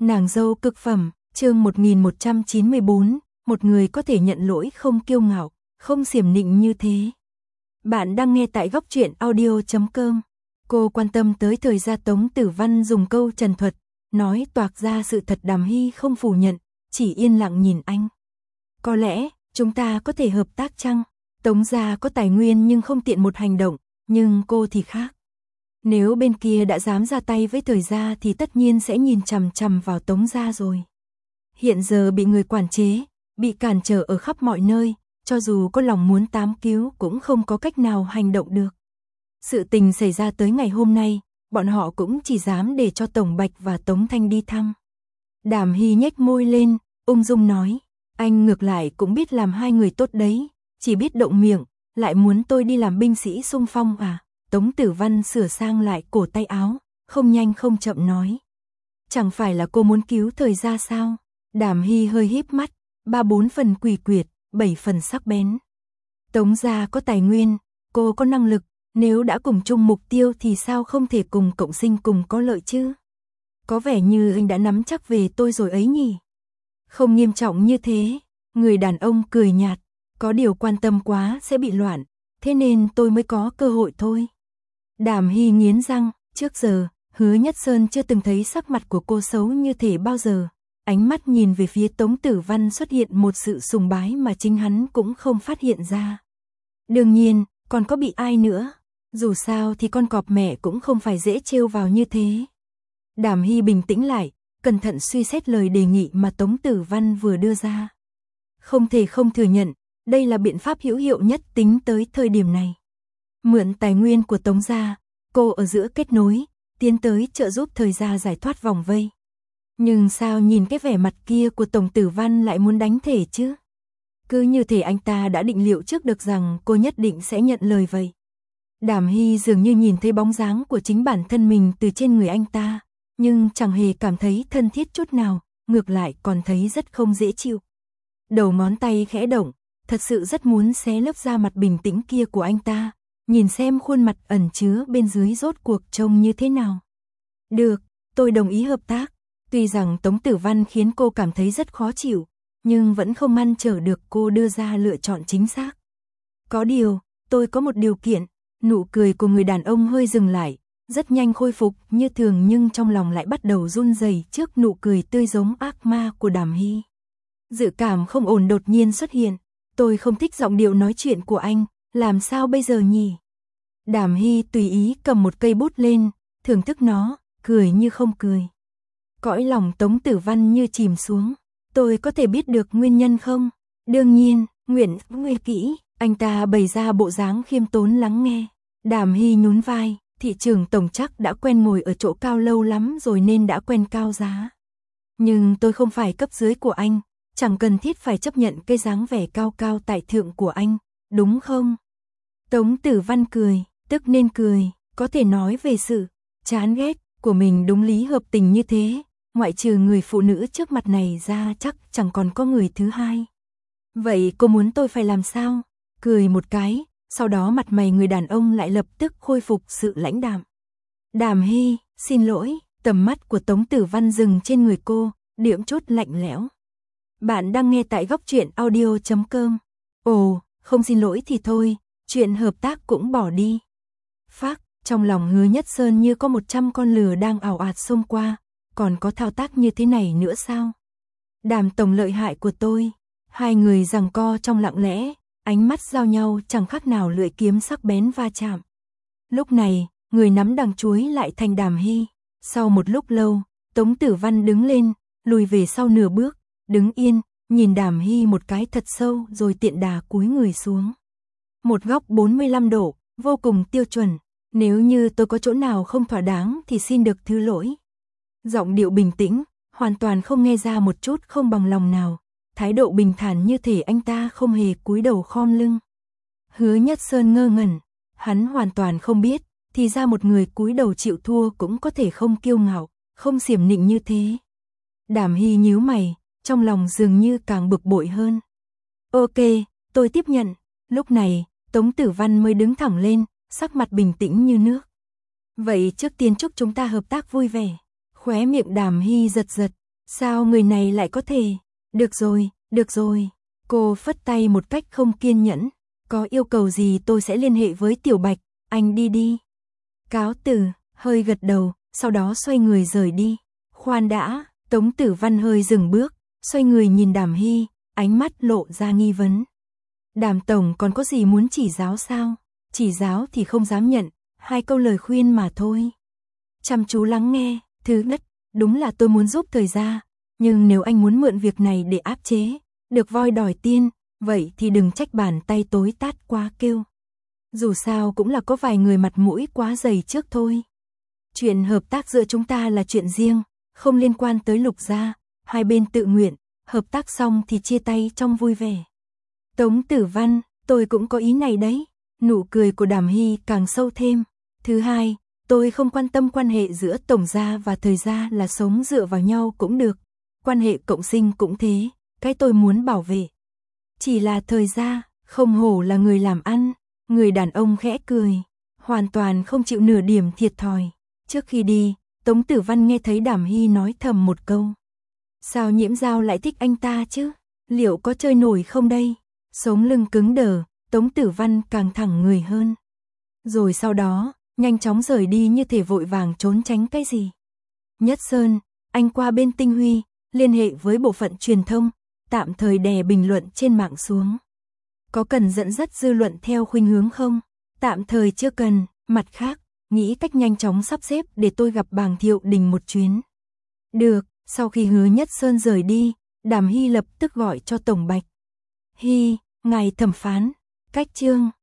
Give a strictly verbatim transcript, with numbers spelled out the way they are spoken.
Nàng dâu cực phẩm, chương một nghìn một trăm chín mươi bốn, một người có thể nhận lỗi không kiêu ngạo, không xiểm nịnh như thế. Bạn đang nghe tại góc truyện audio chấm com. Cô quan tâm tới thời gia Tống Tử Văn dùng câu trần thuật, nói toạc ra sự thật. Đàm Hy không phủ nhận, chỉ yên lặng nhìn anh. Có lẽ, chúng ta có thể hợp tác chăng? Tống gia có tài nguyên nhưng không tiện một hành động, nhưng cô thì khác. Nếu bên kia đã dám ra tay với thời gia thì tất nhiên sẽ nhìn chằm chằm vào Tống gia rồi. Hiện giờ bị người quản chế, bị cản trở ở khắp mọi nơi, cho dù có lòng muốn tám cứu cũng không có cách nào hành động được. Sự tình xảy ra tới ngày hôm nay, bọn họ cũng chỉ dám để cho Tổng Bạch và Tống Thanh đi thăm. Đàm Hy nhếch môi lên, ung dung nói, anh ngược lại cũng biết làm hai người tốt đấy, chỉ biết động miệng, lại muốn tôi đi làm binh sĩ xung phong à? Tống Tử Văn sửa sang lại cổ tay áo, không nhanh không chậm nói. Chẳng phải là cô muốn cứu thời gia sao? Đàm Hy hơi híp mắt, ba bốn phần quỷ quyệt, bảy phần sắc bén. Tống gia có tài nguyên, cô có năng lực, nếu đã cùng chung mục tiêu thì sao không thể cùng cộng sinh cùng có lợi chứ? Có vẻ như anh đã nắm chắc về tôi rồi ấy nhỉ? Không nghiêm trọng như thế, người đàn ông cười nhạt, có điều quan tâm quá sẽ bị loạn, thế nên tôi mới có cơ hội thôi. Đàm Hy nghiến răng, trước giờ, Hứa Nhất Sơn chưa từng thấy sắc mặt của cô xấu như thế bao giờ. Ánh mắt nhìn về phía Tống Tử Văn xuất hiện một sự sùng bái mà chính hắn cũng không phát hiện ra. Đương nhiên, còn có bị ai nữa, dù sao thì con cọp mẹ cũng không phải dễ trêu vào như thế. Đàm Hy bình tĩnh lại, cẩn thận suy xét lời đề nghị mà Tống Tử Văn vừa đưa ra. Không thể không thừa nhận, đây là biện pháp hữu hiệu nhất tính tới thời điểm này. Mượn tài nguyên của Tống gia, cô ở giữa kết nối, tiến tới trợ giúp thời gia giải thoát vòng vây. Nhưng sao nhìn cái vẻ mặt kia của Tổng Tử Văn lại muốn đánh thể chứ? Cứ như thể anh ta đã định liệu trước được rằng cô nhất định sẽ nhận lời vậy. Đàm Hy dường như nhìn thấy bóng dáng của chính bản thân mình từ trên người anh ta, nhưng chẳng hề cảm thấy thân thiết chút nào, ngược lại còn thấy rất không dễ chịu. Đầu ngón tay khẽ động, thật sự rất muốn xé lớp da mặt bình tĩnh kia của anh ta, nhìn xem khuôn mặt ẩn chứa bên dưới rốt cuộc trông như thế nào. Được, tôi đồng ý hợp tác. Tuy rằng Tống Tử Văn khiến cô cảm thấy rất khó chịu, nhưng vẫn không ngăn trở được cô đưa ra lựa chọn chính xác. Có điều, tôi có một điều kiện. Nụ cười của người đàn ông hơi dừng lại, rất nhanh khôi phục như thường, nhưng trong lòng lại bắt đầu run rẩy trước nụ cười tươi giống ác ma của Đàm Hy. Dự cảm không ổn đột nhiên xuất hiện. Tôi không thích giọng điệu nói chuyện của anh, làm sao bây giờ nhỉ? Đàm Hy tùy ý cầm một cây bút lên, thưởng thức nó, cười như không cười. Cõi lòng Tống Tử Văn như chìm xuống. Tôi có thể biết được nguyên nhân không? Đương nhiên, nguyện nghe kỹ. Anh ta bày ra bộ dáng khiêm tốn lắng nghe. Đàm Hy nhún vai, thị trưởng tổng chắc đã quen ngồi ở chỗ cao lâu lắm rồi nên đã quen cao giá. Nhưng tôi không phải cấp dưới của anh, chẳng cần thiết phải chấp nhận cái dáng vẻ cao cao tại thượng của anh, đúng không? Tống Tử Văn cười, tức nên cười, có thể nói về sự chán ghét của mình đúng lý hợp tình như thế, ngoại trừ người phụ nữ trước mặt này ra chắc chẳng còn có người thứ hai. Vậy cô muốn tôi phải làm sao? Cười một cái, sau đó mặt mày người đàn ông lại lập tức khôi phục sự lãnh đạm. Đàm Hy, xin lỗi, tầm mắt của Tống Tử Văn dừng trên người cô, điểm chút lạnh lẽo. Bạn đang nghe tại góc truyện audio chấm com. Ồ, không xin lỗi thì thôi, chuyện hợp tác cũng bỏ đi. Phác, trong lòng Hứa Nhất Sơn như có một trăm con lừa đang ảo ạt xông qua, còn có thao tác như thế này nữa sao? Đàm tổng lợi hại của tôi. Hai người giằng co trong lặng lẽ, ánh mắt giao nhau chẳng khác nào lưỡi kiếm sắc bén va chạm. Lúc này, người nắm đằng chuối lại thành Đàm Hy. Sau một lúc lâu, Tống Tử Văn đứng lên, lùi về sau nửa bước, đứng yên, nhìn Đàm Hy một cái thật sâu rồi tiện đà cúi người xuống. Một góc bốn mươi lăm độ, vô cùng tiêu chuẩn. Nếu như tôi có chỗ nào không thỏa đáng thì xin được thứ lỗi. Giọng điệu bình tĩnh, hoàn toàn không nghe ra một chút không bằng lòng nào. Thái độ bình thản như thể anh ta không hề cúi đầu khom lưng. Hứa Nhất Sơn ngơ ngẩn, hắn hoàn toàn không biết, thì ra một người cúi đầu chịu thua cũng có thể không kiêu ngạo, không xiểm nịnh như thế. Đàm Hy nhíu mày, trong lòng dường như càng bực bội hơn. Ok, tôi tiếp nhận. Lúc này, Tống Tử Văn mới đứng thẳng lên, sắc mặt bình tĩnh như nước. Vậy trước tiên chúc chúng ta hợp tác vui vẻ. Khóe miệng Đàm Hy giật giật, Sao người này lại có thể? Được rồi, được rồi. Cô phất tay một cách không kiên nhẫn. Có yêu cầu gì tôi sẽ liên hệ với Tiểu Bạch, anh đi đi. Cáo từ, hơi gật đầu, sau đó xoay người rời đi. Khoan đã, Tống Tử Văn hơi dừng bước, xoay người nhìn Đàm Hy, ánh mắt lộ ra nghi vấn. Đàm tổng còn có gì muốn chỉ giáo sao? Chỉ giáo thì không dám nhận, hai câu lời khuyên mà thôi. Chăm chú lắng nghe, thứ nhất, đúng là tôi muốn giúp thời gia, nhưng nếu anh muốn mượn việc này để áp chế, được voi đòi tiên, vậy thì đừng trách bàn tay tối tát quá kêu. Dù sao cũng là có vài người mặt mũi quá dày trước thôi. Chuyện hợp tác giữa chúng ta là chuyện riêng, không liên quan tới Lục gia, hai bên tự nguyện, hợp tác xong thì chia tay trong vui vẻ. Tống Tử Văn, tôi cũng có ý này đấy. Nụ cười của Đàm Hy càng sâu thêm. Thứ hai, tôi không quan tâm quan hệ giữa Tổng gia và Thời gia là sống dựa vào nhau cũng được. Quan hệ cộng sinh cũng thế, cái tôi muốn bảo vệ. Chỉ là Thời gia, không hổ là người làm ăn. Người đàn ông khẽ cười, hoàn toàn không chịu nửa điểm thiệt thòi. Trước khi đi, Tống Tử Văn nghe thấy Đàm Hy nói thầm một câu. Sao Nhiễm Giao lại thích anh ta chứ? Liệu có chơi nổi không đây? Sống lưng cứng đờ, Tống Tử Văn càng thẳng người hơn. Rồi sau đó, nhanh chóng rời đi như thể vội vàng trốn tránh cái gì. Nhất Sơn, anh qua bên Tinh Huy, liên hệ với bộ phận truyền thông, tạm thời đè bình luận trên mạng xuống. Có cần dẫn dắt dư luận theo khuynh hướng không? Tạm thời chưa cần, mặt khác, nghĩ cách nhanh chóng sắp xếp để tôi gặp Bàng Thiệu Đình một chuyến. Được, sau khi Hứa Nhất Sơn rời đi, Đàm Hy lập tức gọi cho Tổng Bạch. Hy, ngài thẩm phán, cách chương